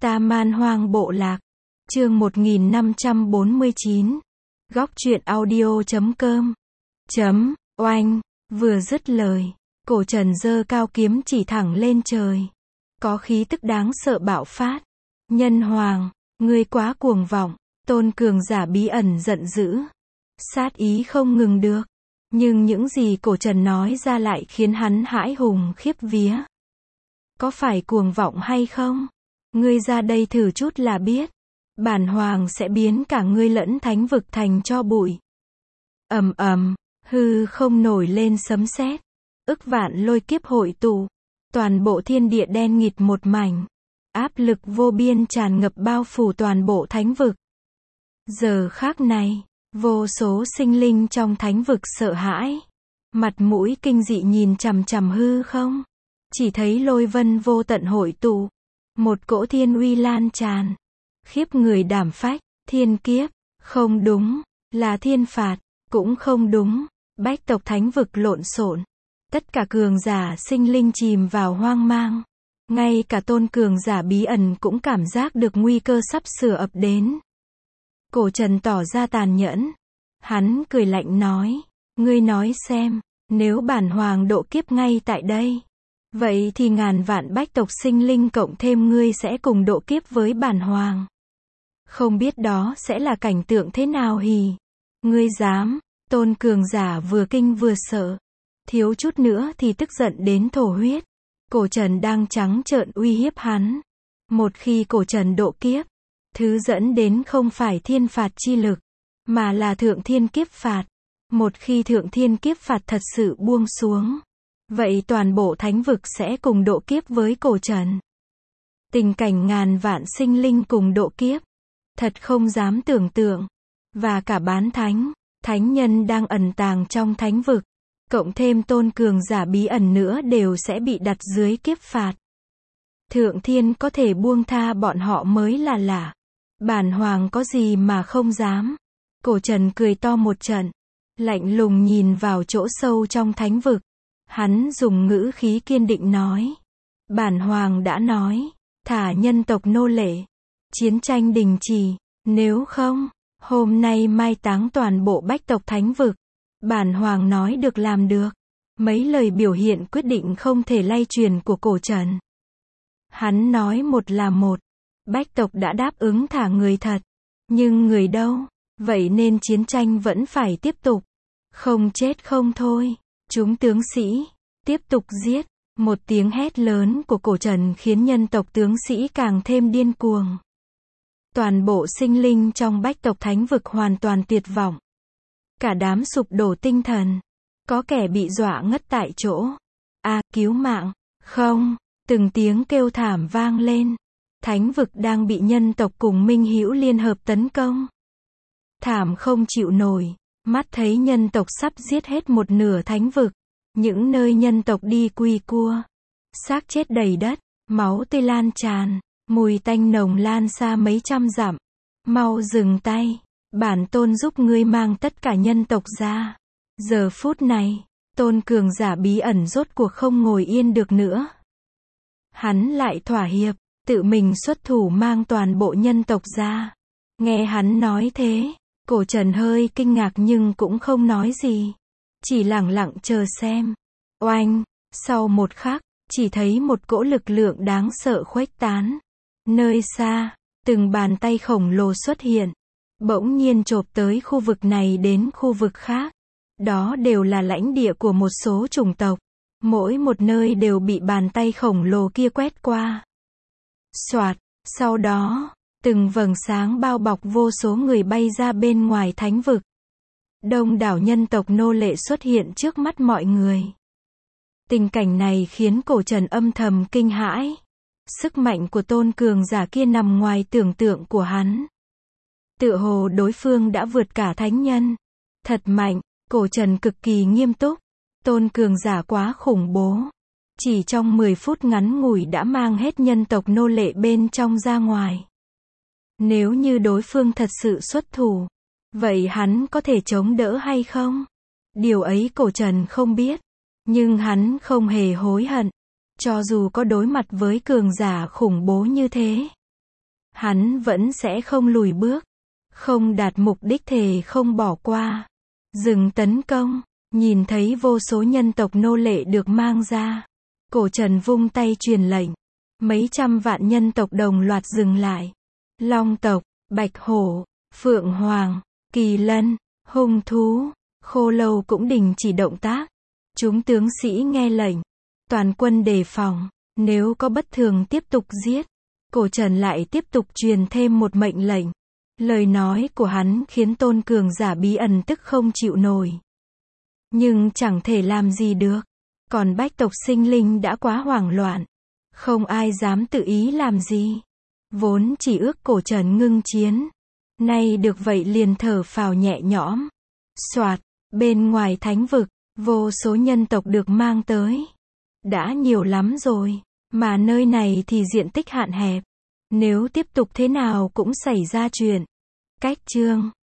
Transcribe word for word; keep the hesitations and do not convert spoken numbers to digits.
Ta Man Hoang Bộ Lạc. Chương một nghìn năm trăm bốn mươi chín. Góc truyện audio chấm com. Chấm, oanh, vừa dứt lời, cổ trần giơ cao kiếm chỉ thẳng lên trời. Có khí tức đáng sợ bạo phát. Nhân hoàng, ngươi quá cuồng vọng, tôn cường giả bí ẩn giận dữ. Sát ý không ngừng được. Nhưng những gì cổ trần nói ra lại khiến hắn hãi hùng khiếp vía. Có phải cuồng vọng hay không? Ngươi ra đây thử chút là biết. Bản hoàng sẽ biến cả ngươi lẫn thánh vực thành tro bụi. Ầm ầm, hư không nổi lên sấm sét. Ức vạn lôi kiếp hội tụ. Toàn bộ thiên địa đen nghịt một mảnh. Áp lực vô biên tràn ngập bao phủ toàn bộ thánh vực. Giờ khắc này, vô số sinh linh trong thánh vực sợ hãi. Mặt mũi kinh dị nhìn chằm chằm hư không. Chỉ thấy lôi vân vô tận hội tụ. Một cỗ thiên uy lan tràn. Khiếp người đảm phách. Thiên kiếp. Không đúng. Là thiên phạt. Cũng không đúng. Bách tộc thánh vực lộn xộn. Tất cả cường giả sinh linh chìm vào hoang mang. Ngay cả tôn cường giả bí ẩn cũng cảm giác được nguy cơ sắp sửa ập đến. Cổ trần tỏ ra tàn nhẫn. Hắn cười lạnh nói. Ngươi nói xem, nếu bản hoàng độ kiếp ngay tại đây, vậy thì ngàn vạn bách tộc sinh linh cộng thêm ngươi sẽ cùng độ kiếp với bản hoàng. Không biết đó sẽ là cảnh tượng thế nào hì. Ngươi dám, tôn cường giả vừa kinh vừa sợ. Thiếu chút nữa thì tức giận đến thổ huyết. Cổ trần đang trắng trợn uy hiếp hắn. Một khi cổ trần độ kiếp, thứ dẫn đến không phải thiên phạt chi lực, mà là thượng thiên kiếp phạt. Một khi thượng thiên kiếp phạt thật sự buông xuống, vậy toàn bộ thánh vực sẽ cùng độ kiếp với cổ trần. Tình cảnh ngàn vạn sinh linh cùng độ kiếp, thật không dám tưởng tượng. Và cả bán thánh, thánh nhân đang ẩn tàng trong thánh vực, cộng thêm tôn cường giả bí ẩn nữa đều sẽ bị đặt dưới kiếp phạt. Thượng thiên có thể buông tha bọn họ mới là lạ. Bản hoàng có gì mà không dám. Cổ trần cười to một trận, lạnh lùng nhìn vào chỗ sâu trong thánh vực. Hắn dùng ngữ khí kiên định nói. Bản hoàng đã nói, thả nhân tộc nô lệ. Chiến tranh đình chỉ, nếu không, hôm nay mai táng toàn bộ bách tộc thánh vực. Bản hoàng nói được làm được. Mấy lời biểu hiện quyết định không thể lay truyền của cổ trần. Hắn nói một là một. Bách tộc đã đáp ứng thả người thật. Nhưng người đâu? Vậy nên chiến tranh vẫn phải tiếp tục. Không chết không thôi. Chúng tướng sĩ, tiếp tục giết. Một tiếng hét lớn của cổ trần khiến nhân tộc tướng sĩ càng thêm điên cuồng. Toàn bộ sinh linh trong bách tộc thánh vực hoàn toàn tuyệt vọng. Cả đám sụp đổ tinh thần. Có kẻ bị dọa ngất tại chỗ. A, cứu mạng. Không. Từng tiếng kêu thảm vang lên. Thánh vực đang bị nhân tộc cùng minh hữu liên hợp tấn công. Thảm không chịu nổi. Mắt thấy nhân tộc sắp giết hết một nửa thánh vực. Những nơi nhân tộc đi quy cua. Xác chết đầy đất. Máu tươi lan tràn. Mùi tanh nồng lan xa mấy trăm dặm. Mau dừng tay. Bản tôn giúp ngươi mang tất cả nhân tộc ra. Giờ phút này, tôn cường giả bí ẩn rốt cuộc không ngồi yên được nữa. Hắn lại thỏa hiệp, tự mình xuất thủ mang toàn bộ nhân tộc ra. Nghe hắn nói thế, cổ trần hơi kinh ngạc nhưng cũng không nói gì. Chỉ lẳng lặng chờ xem. Oanh, sau một khắc, chỉ thấy một cỗ lực lượng đáng sợ khuếch tán. Nơi xa, từng bàn tay khổng lồ xuất hiện. Bỗng nhiên chộp tới khu vực này đến khu vực khác. Đó đều là lãnh địa của một số chủng tộc. Mỗi một nơi đều bị bàn tay khổng lồ kia quét qua. Soạt, sau đó, từng vầng sáng bao bọc vô số người bay ra bên ngoài thánh vực. Đông đảo nhân tộc nô lệ xuất hiện trước mắt mọi người. Tình cảnh này khiến cổ trần âm thầm kinh hãi. Sức mạnh của tôn cường giả kia nằm ngoài tưởng tượng của hắn. Tựa hồ đối phương đã vượt cả thánh nhân. Thật mạnh, cổ trần cực kỳ nghiêm túc. Tôn cường giả quá khủng bố. Chỉ trong mười phút ngắn ngủi đã mang hết nhân tộc nô lệ bên trong ra ngoài. Nếu như đối phương thật sự xuất thủ, vậy hắn có thể chống đỡ hay không? Điều ấy cổ trần không biết. Nhưng hắn không hề hối hận. Cho dù có đối mặt với cường giả khủng bố như thế. hắn vẫn sẽ không lùi bước, không đạt mục đích thề không bỏ qua. Dừng tấn công, nhìn thấy vô số nhân tộc nô lệ được mang ra. Cổ Trần vung tay truyền lệnh. Mấy trăm vạn nhân tộc đồng loạt dừng lại. Long tộc, bạch hổ, phượng hoàng, kỳ lân, hung thú, khô lâu cũng đình chỉ động tác. Chúng tướng sĩ nghe lệnh. Toàn quân đề phòng, nếu có bất thường tiếp tục giết. Cổ Trần lại tiếp tục truyền thêm một mệnh lệnh. Lời nói của hắn khiến tôn cường giả bí ẩn tức không chịu nổi. Nhưng chẳng thể làm gì được. Còn bách tộc sinh linh đã quá hoảng loạn. Không ai dám tự ý làm gì. Vốn chỉ ước Cổ Trần ngưng chiến. Nay được vậy liền thở phào nhẹ nhõm. Soạt, bên ngoài thánh vực, vô số nhân tộc được mang tới. Đã nhiều lắm rồi, mà nơi này thì diện tích hạn hẹp. Nếu tiếp tục thế nào cũng xảy ra chuyện. Cách chương